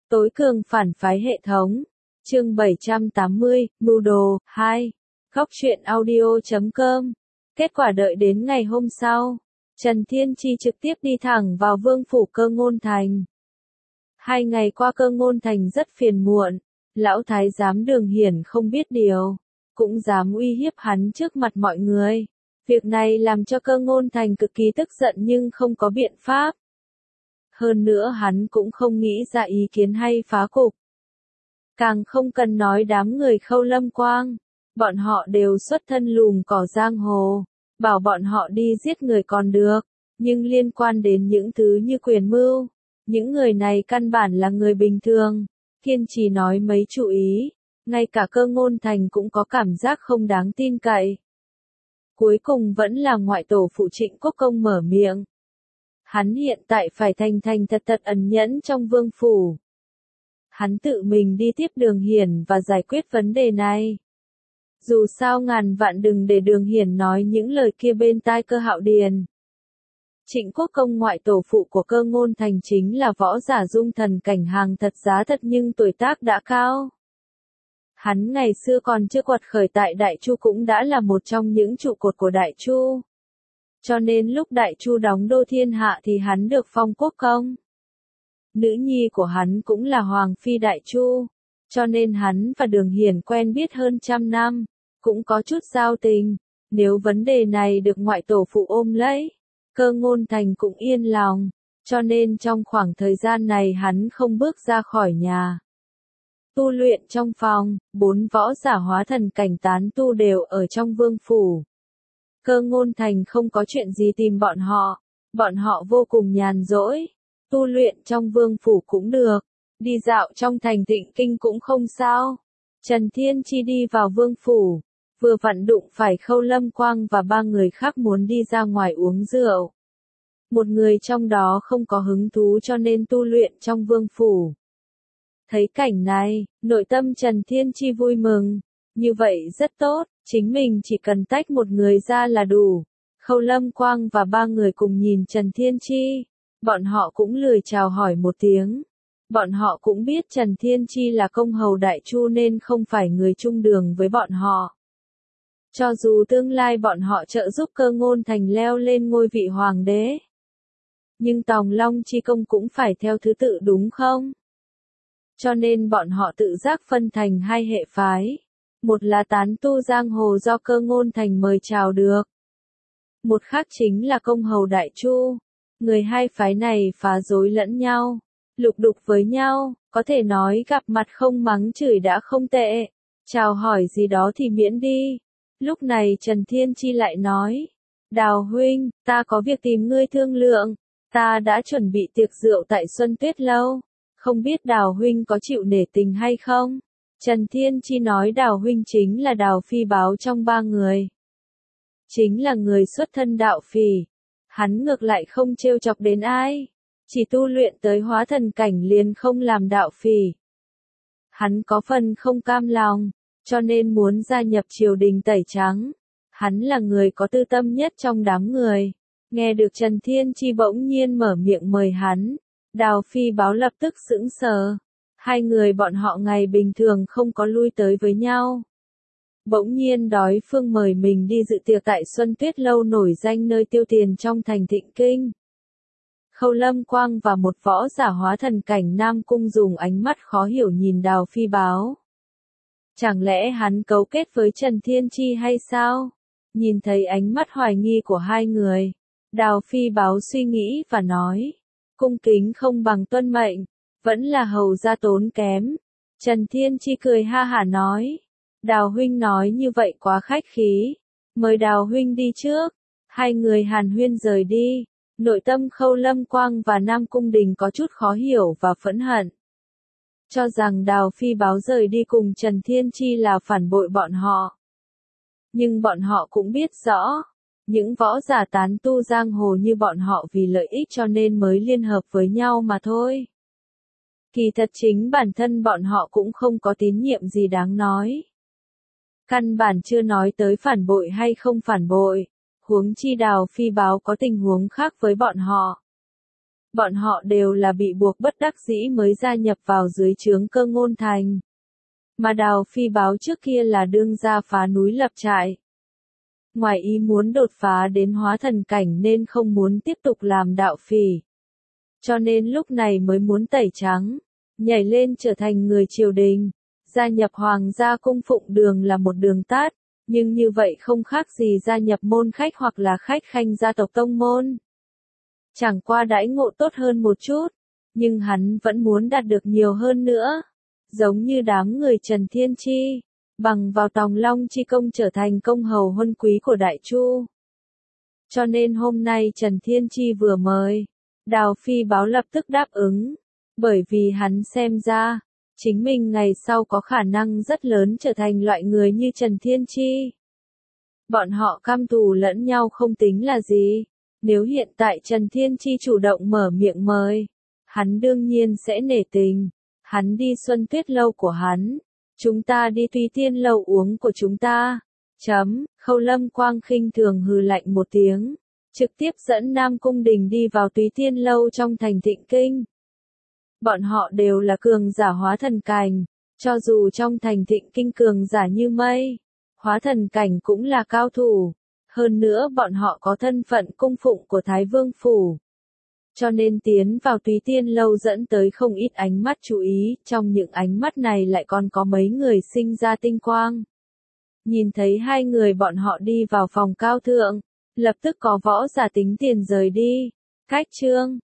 Tối cường phản phái hệ thống. Chương 780, Mưu đồ, 2. Góc truyện audio.com. Kết quả đợi đến ngày hôm sau, Trần Thiên Chi trực tiếp đi thẳng vào vương phủ Cơ Ngôn Thành. 2 ngày qua Cơ Ngôn Thành rất phiền muộn, lão thái giám Đường Hiển không biết điều, cũng dám uy hiếp hắn trước mặt mọi người. Việc này làm cho Cơ Ngôn Thành cực kỳ tức giận nhưng không có biện pháp. Hơn nữa hắn cũng không nghĩ ra ý kiến hay phá cục. Càng không cần nói đám người Khâu Lâm Quang, bọn họ đều xuất thân lùm cỏ giang hồ, bảo bọn họ đi giết người còn được, nhưng liên quan đến những thứ như quyền mưu, những người này căn bản là người bình thường, kiên trì nói mấy chú ý, ngay cả Cơ Ngôn Thành cũng có cảm giác không đáng tin cậy. Cuối cùng vẫn là ngoại tổ phụ Trịnh Quốc Công mở miệng. Hắn hiện tại phải thành thành thật thật ẩn nhẫn trong vương phủ. Hắn tự mình đi tiếp Đường Hiển và giải quyết vấn đề này. Dù sao ngàn vạn đừng để Đường Hiển nói những lời kia bên tai Cơ Hạo Điền. Trịnh Quốc Công ngoại tổ phụ của Cơ Ngôn Thành chính là võ giả dung thần cảnh hàng thật giá thật nhưng tuổi tác đã cao. Hắn ngày xưa còn chưa quật khởi tại Đại Chu cũng đã là một trong những trụ cột của Đại Chu. Cho nên lúc Đại Chu đóng đô thiên hạ thì hắn được phong quốc công. Nữ nhi của hắn cũng là Hoàng Phi Đại Chu, cho nên hắn và Đường Hiển quen biết hơn 100 năm, cũng có chút giao tình. Nếu vấn đề này được ngoại tổ phụ ôm lấy, Cơ Ngôn Thành cũng yên lòng, cho nên trong khoảng thời gian này hắn không bước ra khỏi nhà. Tu luyện trong phòng, 4 võ giả hóa thần cảnh tán tu đều ở trong vương phủ. Cơ Ngôn Thành không có chuyện gì tìm bọn họ vô cùng nhàn rỗi, tu luyện trong vương phủ cũng được, đi dạo trong thành Tịnh Kinh cũng không sao. Trần Thiên Chi đi vào vương phủ, vừa vặn đụng phải Khâu Lâm Quang và 3 người khác muốn đi ra ngoài uống rượu. Một người trong đó không có hứng thú cho nên tu luyện trong vương phủ. Thấy cảnh này, nội tâm Trần Thiên Chi vui mừng, như vậy rất tốt, chính mình chỉ cần tách một người ra là đủ. Khâu Lâm Quang và 3 người cùng nhìn Trần Thiên Chi, bọn họ cũng lười chào hỏi một tiếng. Bọn họ cũng biết Trần Thiên Chi là công hầu Đại Chu nên không phải người chung đường với bọn họ. Cho dù tương lai bọn họ trợ giúp Cơ Ngôn Thành leo lên ngôi vị hoàng đế, nhưng Tòng Long Chi công cũng phải theo thứ tự đúng không? Cho nên bọn họ tự giác phân thành 2 hệ phái. Một là tán tu giang hồ do Cơ Ngôn Thành mời chào được. Một khác chính là công hầu Đại Chu. Người 2 phái này phá rối lẫn nhau, lục đục với nhau, có thể nói gặp mặt không mắng chửi đã không tệ. Chào hỏi gì đó thì miễn đi. Lúc này Trần Thiên Chi lại nói, Đào huynh, ta có việc tìm ngươi thương lượng. Ta đã chuẩn bị tiệc rượu tại Xuân Tuyết Lâu. Không biết Đào huynh có chịu nể tình hay không? Trần Thiên Chi nói Đào huynh chính là Đào Phi Báo trong 3 người. Chính là người xuất thân đạo phỉ. Hắn ngược lại không trêu chọc đến ai. Chỉ tu luyện tới hóa thần cảnh liền không làm đạo phỉ. Hắn có phần không cam lòng, cho nên muốn gia nhập triều đình tẩy trắng. Hắn là người có tư tâm nhất trong đám người. Nghe được Trần Thiên Chi bỗng nhiên mở miệng mời hắn, Đào Phi Báo lập tức sững sờ. 2 người bọn họ ngày bình thường không có lui tới với nhau. Bỗng nhiên đối phương mời mình đi dự tiệc tại Xuân Tuyết Lâu nổi danh nơi tiêu tiền trong thành Tịnh Kinh. Khâu Lâm Quang và một võ giả hóa thần cảnh Nam Cung dùng ánh mắt khó hiểu nhìn Đào Phi Báo. Chẳng lẽ hắn cấu kết với Trần Thiên Chi hay sao? Nhìn thấy ánh mắt hoài nghi của 2 người, Đào Phi Báo suy nghĩ và nói, cung kính không bằng tuân mệnh, vẫn là hầu gia tốn kém. Trần Thiên Chi cười ha hả nói, Đào huynh nói như vậy quá khách khí, mời Đào huynh đi trước. 2 người hàn huyên rời đi, nội tâm Khâu Lâm Quang và Nam Cung Đình có chút khó hiểu và phẫn hận. Cho rằng Đào Phi Báo rời đi cùng Trần Thiên Chi là phản bội bọn họ. Nhưng bọn họ cũng biết rõ, những võ giả tán tu giang hồ như bọn họ vì lợi ích cho nên mới liên hợp với nhau mà thôi. Kỳ thật chính bản thân bọn họ cũng không có tín nhiệm gì đáng nói. Căn bản chưa nói tới phản bội hay không phản bội, huống chi Đào Phi Báo có tình huống khác với bọn họ. Bọn họ đều là bị buộc bất đắc dĩ mới gia nhập vào dưới trướng Cơ Ngôn Thành. Mà Đào Phi Báo trước kia là đương gia phá núi lập trại. Ngoài ý muốn đột phá đến hóa thần cảnh nên không muốn tiếp tục làm đạo phỉ. Cho nên lúc này mới muốn tẩy trắng, nhảy lên trở thành người triều đình, gia nhập hoàng gia cung phụng đường là một đường tát, nhưng như vậy không khác gì gia nhập môn khách hoặc là khách khanh gia tộc tông môn. Chẳng qua đãi ngộ tốt hơn một chút, nhưng hắn vẫn muốn đạt được nhiều hơn nữa, giống như đám người Trần Thiên Chi, bằng vào Tòng Long chi công trở thành công hầu huân quý của Đại Chu. Cho nên hôm nay Trần Thiên Chi vừa mời, Đào Phi Báo lập tức đáp ứng, bởi vì hắn xem ra, chính mình ngày sau có khả năng rất lớn trở thành loại người như Trần Thiên Chi. Bọn họ căm thù lẫn nhau không tính là gì, nếu hiện tại Trần Thiên Chi chủ động mở miệng mời, hắn đương nhiên sẽ nể tình, hắn đi Xuân Tuyết lâu của hắn, chúng ta đi Tùy Tiên lâu uống của chúng ta. Khâu Lâm Quang khinh thường hừ lạnh một tiếng, trực tiếp dẫn Nam Cung Đình đi vào Tùy Tiên lâu trong thành Thịnh Kinh. Bọn họ đều là cường giả hóa thần cảnh, cho dù trong thành Thịnh Kinh cường giả như mây, hóa thần cảnh cũng là cao thủ, hơn nữa bọn họ có thân phận cung phụng của Thái Vương Phủ. Cho nên tiến vào Tùy Tiên lâu dẫn tới không ít ánh mắt chú ý, trong những ánh mắt này lại còn có mấy người sinh ra tinh quang. Nhìn thấy hai người bọn họ đi vào phòng cao thượng, lập tức có võ giả tính tiền rời đi. Cách chương